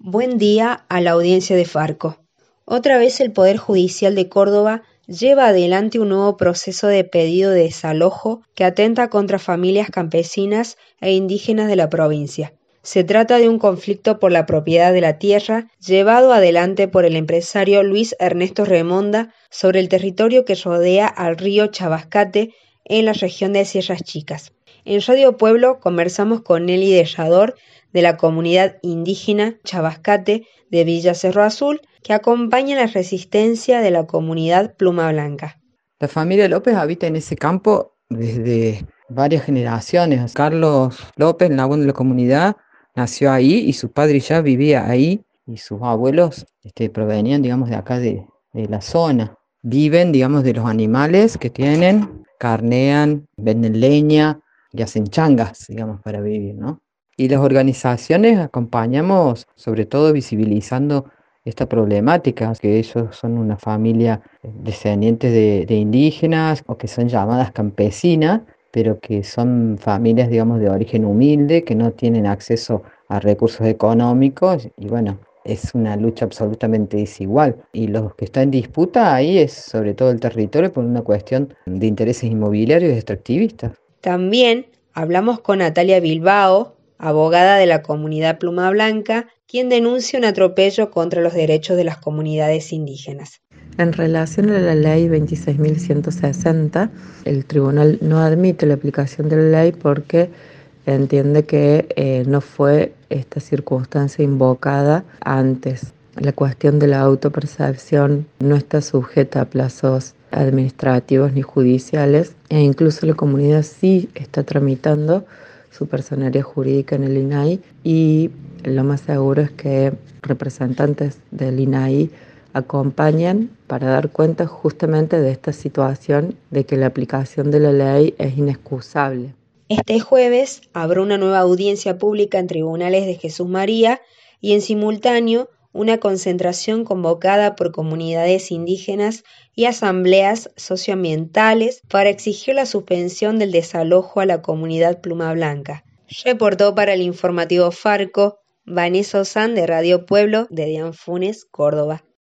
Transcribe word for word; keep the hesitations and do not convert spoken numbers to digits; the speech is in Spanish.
Buen día a la audiencia de Farco. Otra vez el Poder Judicial de Córdoba lleva adelante un nuevo proceso de pedido de desalojo que atenta contra familias campesinas e indígenas de la provincia. Se trata de un conflicto por la propiedad de la tierra llevado adelante por el empresario Luis Ernesto Remonda sobre el territorio que rodea al río Chabascate en la región de Sierras Chicas. En Radio Pueblo conversamos con Nelly Dellador de la comunidad indígena Chabascate de Villa Cerro Azul, que acompaña la resistencia de la comunidad Pluma Blanca. La familia López habita en ese campo desde varias generaciones. Carlos López, el abuelo de la comunidad, nació ahí y su padre ya vivía ahí y sus abuelos este, provenían, digamos, de acá de, de la zona. Viven, digamos, de los animales que tienen, carnean, venden leña y hacen changas, digamos, para vivir, ¿no? Y las organizaciones acompañamos, sobre todo visibilizando esta problemática, que ellos son una familia descendientes de, de indígenas o que son llamadas campesinas, pero que son familias, digamos, de origen humilde, que no tienen acceso a recursos económicos y bueno, es una lucha absolutamente desigual. Y los que están en disputa ahí es sobre todo el territorio por una cuestión de intereses inmobiliarios y extractivistas. También hablamos con Natalia Bilbao, abogada de la comunidad Pluma Blanca, quien denuncia un atropello contra los derechos de las comunidades indígenas. En relación a la ley veintiséis mil ciento sesenta, el tribunal no admite la aplicación de la ley porque entiende que eh, no fue esta circunstancia invocada antes. La cuestión de la autopercepción no está sujeta a plazos administrativos ni judiciales e incluso la comunidad sí está tramitando su personería jurídica en el I N A I y lo más seguro es que representantes del I N A I acompañan para dar cuenta justamente de esta situación de que la aplicación de la ley es inexcusable. Este jueves habrá una nueva audiencia pública en tribunales de Jesús María y en simultáneo una concentración convocada por comunidades indígenas y asambleas socioambientales para exigir la suspensión del desalojo a la comunidad Pluma Blanca. Reportó para el informativo Farco Vanessa Ozán de Radio Pueblo de Dianfunes, Córdoba.